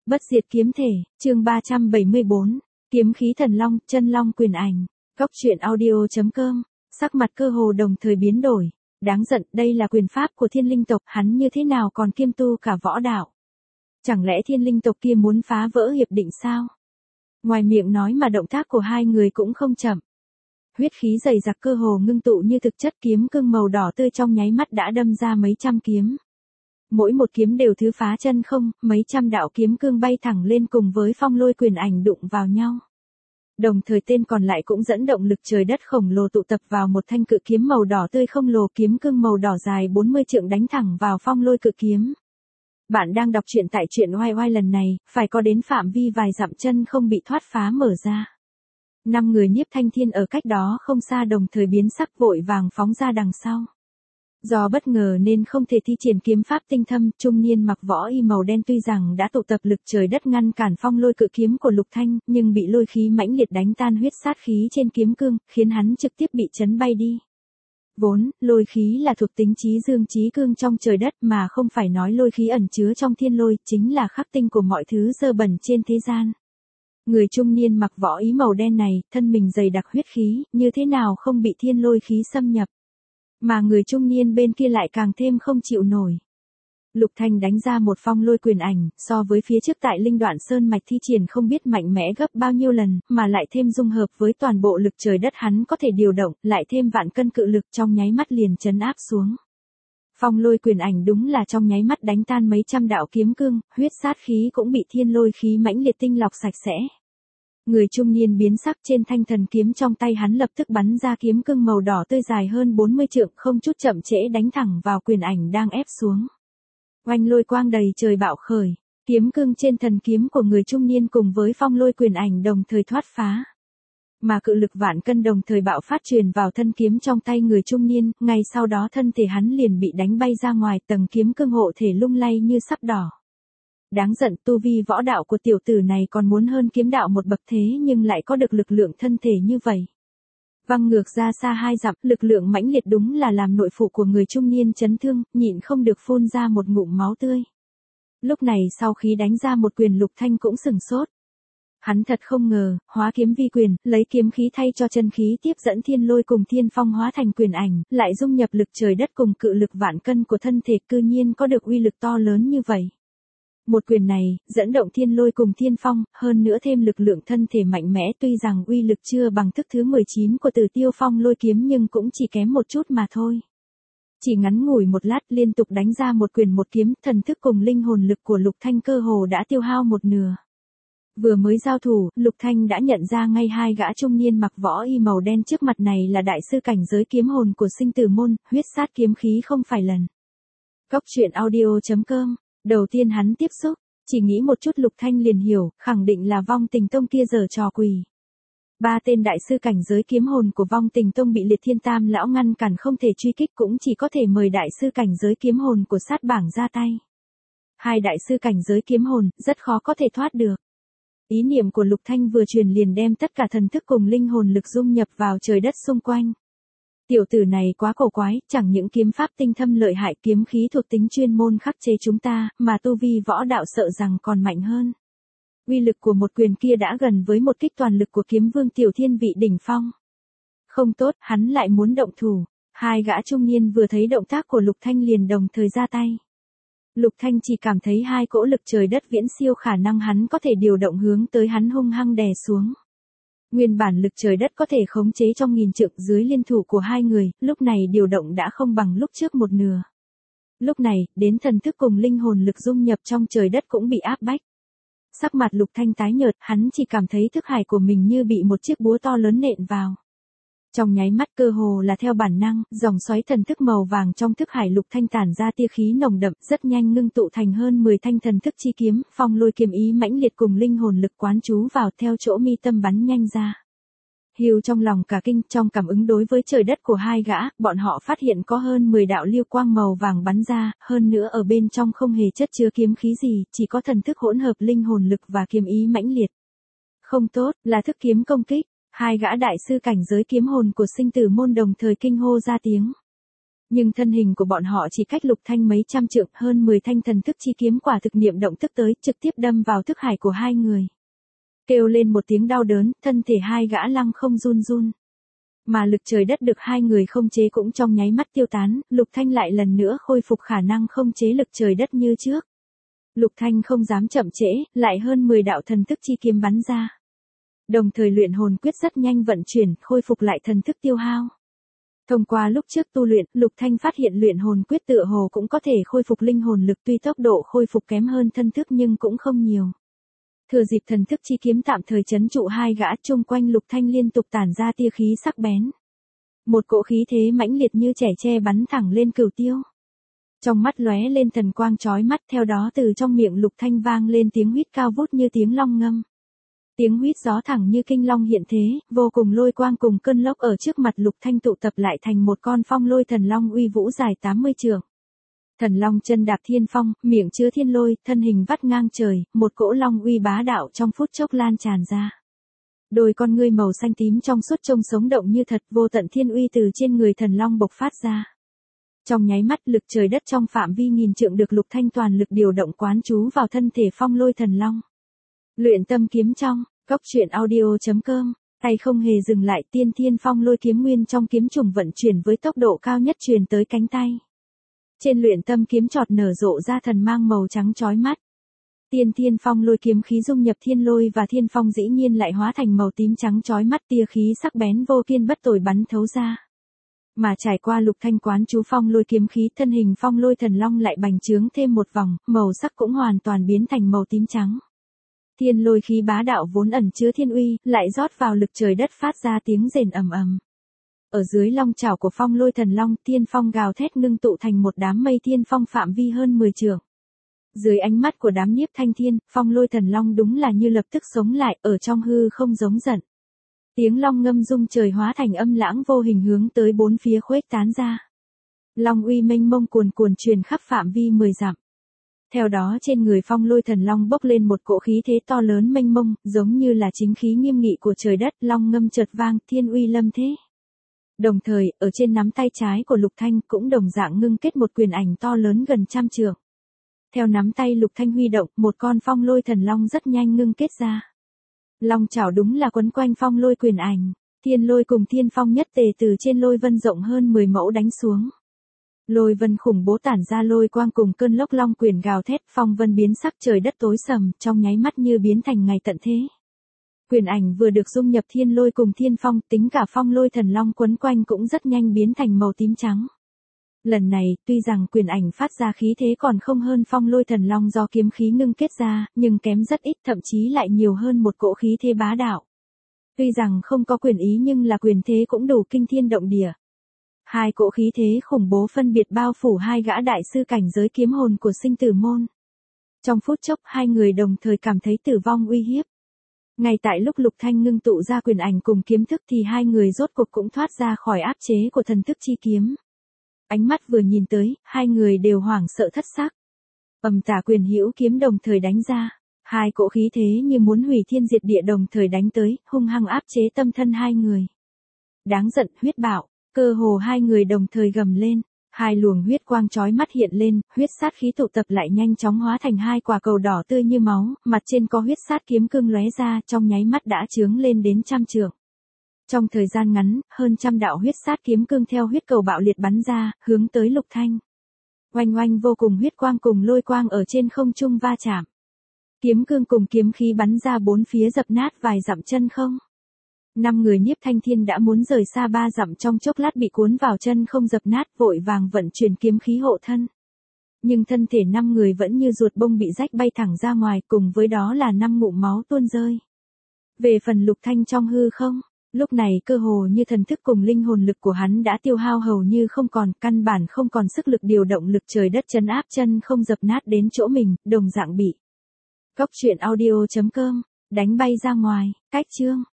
Bất diệt kiếm thể, chương 374, kiếm khí thần long, chân long quyền ảnh. Góc truyện audio.com, sắc mặt cơ hồ đồng thời biến đổi. Đáng giận, đây là quyền pháp của thiên linh tộc, hắn như thế nào còn kiêm tu cả võ đạo? Chẳng lẽ thiên linh tộc kia muốn phá vỡ hiệp định sao? Ngoài miệng nói mà động tác của hai người cũng không chậm. Huyết khí dày dặc cơ hồ ngưng tụ như thực chất, kiếm cương màu đỏ tươi trong nháy mắt đã đâm ra mấy trăm kiếm. Mỗi một kiếm đều thứ phá chân không, mấy trăm đạo kiếm cương bay thẳng lên cùng với phong lôi quyền ảnh đụng vào nhau. Đồng thời tên còn lại cũng dẫn động lực trời đất khổng lồ tụ tập vào một thanh cự kiếm màu đỏ tươi không lồ, kiếm cương màu đỏ dài 40 trượng đánh thẳng vào phong lôi cự kiếm. Bạn đang đọc truyện tại truyện oai oai, lần này, phải có đến phạm vi vài dặm chân không bị thoát phá mở ra. 5 người Nhiếp Thanh Thiên ở cách đó không xa đồng thời biến sắc, vội vàng phóng ra đằng sau. Do bất ngờ nên không thể thi triển kiếm pháp tinh thâm, trung niên mặc võ y màu đen tuy rằng đã tụ tập lực trời đất ngăn cản phong lôi cự kiếm của Lục Thanh, nhưng bị lôi khí mãnh liệt đánh tan huyết sát khí trên kiếm cương, khiến hắn trực tiếp bị chấn bay đi. Vốn, lôi khí là thuộc tính chí dương chí cương trong trời đất, mà không phải nói lôi khí ẩn chứa trong thiên lôi, chính là khắc tinh của mọi thứ dơ bẩn trên thế gian. Người trung niên mặc võ y màu đen này, thân mình dày đặc huyết khí, như thế nào không bị thiên lôi khí xâm nhập. Mà người trung niên bên kia lại càng thêm không chịu nổi. Lục Thanh đánh ra một phong lôi quyền ảnh, so với phía trước tại Linh Đoạn Sơn mạch thi triển không biết mạnh mẽ gấp bao nhiêu lần, mà lại thêm dung hợp với toàn bộ lực trời đất hắn có thể điều động, lại thêm vạn cân cự lực, trong nháy mắt liền chấn áp xuống. Phong lôi quyền ảnh đúng là trong nháy mắt đánh tan mấy trăm đạo kiếm cương, huyết sát khí cũng bị thiên lôi khí mãnh liệt tinh lọc sạch sẽ. Người trung niên biến sắc, trên thanh thần kiếm trong tay hắn lập tức bắn ra kiếm cương màu đỏ tươi dài hơn 40 trượng, không chút chậm trễ đánh thẳng vào quyền ảnh đang ép xuống. Oanh, lôi quang đầy trời bạo khởi, kiếm cương trên thần kiếm của người trung niên cùng với phong lôi quyền ảnh đồng thời thoát phá. Mà cự lực vạn cân đồng thời bạo phát truyền vào thân kiếm trong tay người trung niên, ngay sau đó thân thể hắn liền bị đánh bay ra ngoài, tầng kiếm cương hộ thể lung lay như sắp đỏ. Đáng giận, tu vi võ đạo của tiểu tử này còn muốn hơn kiếm đạo một bậc thế nhưng lại có được lực lượng thân thể như vậy. Văng ngược ra xa 2 dặm, lực lượng mãnh liệt đúng là làm nội phụ của người trung niên chấn thương, nhịn không được phun ra một ngụm máu tươi. Lúc này sau khi đánh ra một quyền, Lục Thanh cũng sửng sốt. Hắn thật không ngờ, hóa kiếm vi quyền, lấy kiếm khí thay cho chân khí tiếp dẫn thiên lôi cùng thiên phong hóa thành quyền ảnh, lại dung nhập lực trời đất cùng cự lực vạn cân của thân thể, cư nhiên có được uy lực to lớn như vậy. Một quyền này, dẫn động thiên lôi cùng thiên phong, hơn nữa thêm lực lượng thân thể mạnh mẽ, tuy rằng uy lực chưa bằng thức thứ 19 của Tử Tiêu Phong lôi kiếm nhưng cũng chỉ kém một chút mà thôi. Chỉ ngắn ngủi một lát liên tục đánh ra một quyền một kiếm, thần thức cùng linh hồn lực của Lục Thanh cơ hồ đã tiêu hao một nửa. Vừa mới giao thủ, Lục Thanh đã nhận ra ngay hai gã trung niên mặc võ y màu đen trước mặt này là đại sư cảnh giới kiếm hồn của Sinh Tử môn, huyết sát kiếm khí không phải lần. Góc truyện audio.com. Đầu tiên hắn tiếp xúc, chỉ nghĩ một chút Lục Thanh liền hiểu, khẳng định là Vong Tình Tông kia giở trò quỷ. 3 tên đại sư cảnh giới kiếm hồn của Vong Tình Tông bị Liệt Thiên Tam lão ngăn cản không thể truy kích, cũng chỉ có thể mời đại sư cảnh giới kiếm hồn của Sát Bảng ra tay. 2 đại sư cảnh giới kiếm hồn, rất khó có thể thoát được. Ý niệm của Lục Thanh vừa truyền liền đem tất cả thần thức cùng linh hồn lực dung nhập vào trời đất xung quanh. Tiểu tử này quá cổ quái, chẳng những kiếm pháp tinh thâm lợi hại, kiếm khí thuộc tính chuyên môn khắc chế chúng ta, mà tu vi võ đạo sợ rằng còn mạnh hơn. Uy lực của một quyền kia đã gần với một kích toàn lực của kiếm vương tiểu thiên vị đỉnh phong. Không tốt, hắn lại muốn động thủ. 2 gã trung niên vừa thấy động tác của Lục Thanh liền đồng thời ra tay. Lục Thanh chỉ cảm thấy 2 cỗ lực trời đất viễn siêu khả năng hắn có thể điều động hướng tới hắn hung hăng đè xuống. Nguyên bản lực trời đất có thể khống chế trong 1000 trượng, dưới liên thủ của 2 người, lúc này điều động đã không bằng lúc trước một nửa. Lúc này, đến thần thức cùng linh hồn lực dung nhập trong trời đất cũng bị áp bách. Sắc mặt Lục Thanh tái nhợt, hắn chỉ cảm thấy thức hải của mình như bị một chiếc búa to lớn nện vào. Trong nháy mắt cơ hồ là theo bản năng, dòng xoáy thần thức màu vàng trong thức hải Lục Thanh tản ra tia khí nồng đậm, rất nhanh ngưng tụ thành hơn 10 thanh thần thức chi kiếm, phong lôi kiếm ý mãnh liệt cùng linh hồn lực quán chú vào theo chỗ mi tâm bắn nhanh ra. Hiu trong lòng cả kinh, trong cảm ứng đối với trời đất của 2 gã, bọn họ phát hiện có hơn 10 đạo lưu quang màu vàng bắn ra, hơn nữa ở bên trong không hề chất chứa kiếm khí gì, chỉ có thần thức hỗn hợp linh hồn lực và kiếm ý mãnh liệt. Không tốt, là thức kiếm công kích. 2 gã đại sư cảnh giới kiếm hồn của Sinh Tử môn đồng thời kinh hô ra tiếng. Nhưng thân hình của bọn họ chỉ cách Lục Thanh mấy trăm trượng, hơn 10 thanh thần thức chi kiếm quả thực niệm động tức tới, trực tiếp đâm vào thức hải của hai người. Kêu lên một tiếng đau đớn, thân thể hai gã lăng không run run. Mà lực trời đất được hai người không chế cũng trong nháy mắt tiêu tán, Lục Thanh lại lần nữa khôi phục khả năng không chế lực trời đất như trước. Lục Thanh không dám chậm trễ, lại hơn 10 đạo thần thức chi kiếm bắn ra. Đồng thời luyện hồn quyết rất nhanh vận chuyển, khôi phục lại thần thức tiêu hao. Thông qua lúc trước tu luyện, Lục Thanh phát hiện luyện hồn quyết tựa hồ cũng có thể khôi phục linh hồn lực, tuy tốc độ khôi phục kém hơn thân thức nhưng cũng không nhiều. Thừa dịp thần thức chi kiếm tạm thời trấn trụ hai gã, chung quanh Lục Thanh liên tục tản ra tia khí sắc bén. Một cỗ khí thế mãnh liệt như trẻ tre bắn thẳng lên Cửu Tiêu. Trong mắt lóe lên thần quang chói mắt, theo đó từ trong miệng Lục Thanh vang lên tiếng huýt cao vút như tiếng long ngâm. Tiếng huýt gió thẳng như kinh long hiện thế, vô cùng lôi quang cùng cơn lốc ở trước mặt Lục Thanh tụ tập lại thành một con phong lôi thần long uy vũ dài 80 trượng. Thần long chân đạp thiên phong, miệng chứa thiên lôi, thân hình vắt ngang trời, một cỗ long uy bá đạo trong phút chốc lan tràn ra. Đôi con ngươi màu xanh tím trong suốt trông sống động như thật, vô tận thiên uy từ trên người thần long bộc phát ra. Trong nháy mắt, lực trời đất trong phạm vi nghìn trượng được Lục Thanh toàn lực điều động quán trú vào thân thể phong lôi thần long. Luyện tâm kiếm trong, góc truyện audio.com, tay không hề dừng lại, tiên thiên phong lôi kiếm nguyên trong kiếm trùng vận chuyển với tốc độ cao nhất truyền tới cánh tay. Trên luyện tâm kiếm chọt nở rộ ra thần mang màu trắng chói mắt. Tiên thiên phong lôi kiếm khí dung nhập thiên lôi và thiên phong dĩ nhiên lại hóa thành màu tím trắng chói mắt, tia khí sắc bén vô kiên bất tồi bắn thấu ra. Mà trải qua Lục Thanh quán chú phong lôi kiếm khí, thân hình phong lôi thần long lại bành trướng thêm một vòng, màu sắc cũng hoàn toàn biến thành màu tím trắng. Thiên lôi khí bá đạo vốn ẩn chứa thiên uy, lại rót vào lực trời đất phát ra tiếng rền ầm ầm. Ở dưới long chảo của phong lôi thần long, thiên phong gào thét ngưng tụ thành một đám mây thiên phong phạm vi hơn 10 trượng. Dưới ánh mắt của đám nhiếp thanh thiên, phong lôi thần long đúng là như lập tức sống lại, ở trong hư không giống giận. Tiếng long ngâm rung trời hóa thành âm lãng vô hình hướng tới bốn phía khuếch tán ra. Long uy mênh mông cuồn cuồn truyền khắp phạm vi 10 dặm. Theo đó trên người phong lôi thần long bốc lên một cỗ khí thế to lớn mênh mông, giống như là chính khí nghiêm nghị của trời đất, long ngâm chợt vang, thiên uy lâm thế. Đồng thời, ở trên nắm tay trái của Lục Thanh cũng đồng dạng ngưng kết một quyền ảnh to lớn gần 100 trượng. Theo nắm tay Lục Thanh huy động, một con phong lôi thần long rất nhanh ngưng kết ra. Long chảo đúng là quấn quanh phong lôi quyền ảnh, thiên lôi cùng thiên phong nhất tề từ trên lôi vân rộng hơn 10 mẫu đánh xuống. Lôi vân khủng bố tản ra lôi quang cùng cơn lốc long quyền gào thét, phong vân biến sắc, trời đất tối sầm, trong nháy mắt như biến thành ngày tận thế. Quyền ảnh vừa được dung nhập thiên lôi cùng thiên phong, tính cả phong lôi thần long quấn quanh cũng rất nhanh biến thành màu tím trắng. Lần này, tuy rằng quyền ảnh phát ra khí thế còn không hơn phong lôi thần long do kiếm khí ngưng kết ra, nhưng kém rất ít, thậm chí lại nhiều hơn một cỗ khí thế bá đạo. Tuy rằng không có quyền ý nhưng là quyền thế cũng đủ kinh thiên động địa. Hai cỗ khí thế khủng bố phân biệt bao phủ hai gã đại sư cảnh giới kiếm hồn của sinh tử môn. Trong phút chốc hai người đồng thời cảm thấy tử vong uy hiếp. Ngay tại lúc Lục Thanh ngưng tụ ra quyền ảnh cùng kiếm thức thì hai người rốt cuộc cũng thoát ra khỏi áp chế của thần thức chi kiếm. Ánh mắt vừa nhìn tới, hai người đều hoảng sợ thất sắc. Tả quyền hữu kiếm đồng thời đánh ra, hai cỗ khí thế như muốn hủy thiên diệt địa đồng thời đánh tới, hung hăng áp chế tâm thân hai người. Đáng giận, huyết bạo, cơ hồ hai người đồng thời gầm lên, hai luồng huyết quang chói mắt hiện lên, huyết sát khí tụ tập lại nhanh chóng hóa thành hai quả cầu đỏ tươi như máu, mặt trên có huyết sát kiếm cương lóe ra, trong nháy mắt đã chướng lên đến 100 trượng. Trong thời gian ngắn, hơn 100 đạo huyết sát kiếm cương theo huyết cầu bạo liệt bắn ra, hướng tới Lục Thanh. Oanh oanh vô cùng huyết quang cùng lôi quang ở trên không trung va chạm. Kiếm cương cùng kiếm khí bắn ra bốn phía dập nát vài dặm chân không. 5 người nhiếp thanh thiên đã muốn rời xa 3 dặm trong chốc lát bị cuốn vào chân không dập nát, vội vàng vận chuyển kiếm khí hộ thân. Nhưng thân thể 5 người vẫn như ruột bông bị rách bay thẳng ra ngoài, cùng với đó là 5 ngụm máu tuôn rơi. Về phần Lục Thanh trong hư không, lúc này cơ hồ như thần thức cùng linh hồn lực của hắn đã tiêu hao hầu như không còn, căn bản không còn sức lực điều động lực trời đất trấn áp chân không dập nát đến chỗ mình, đồng dạng bị. Góc truyện audio.com, đánh bay ra ngoài, cách chương.